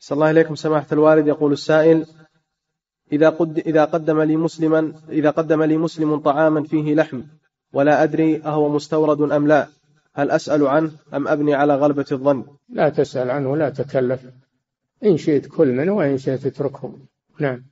صلى الله عليكم سماحة الوالد. يقول السائل: إذا قدم لي مسلم طعاما فيه لحم ولا أدري أهو مستورد أم لا، هل أسأل عنه أم أبني على غلبة الظن؟ لا تسأل عنه، لا تكلف، إن شئت كل منه وإن شئت اتركه. نعم.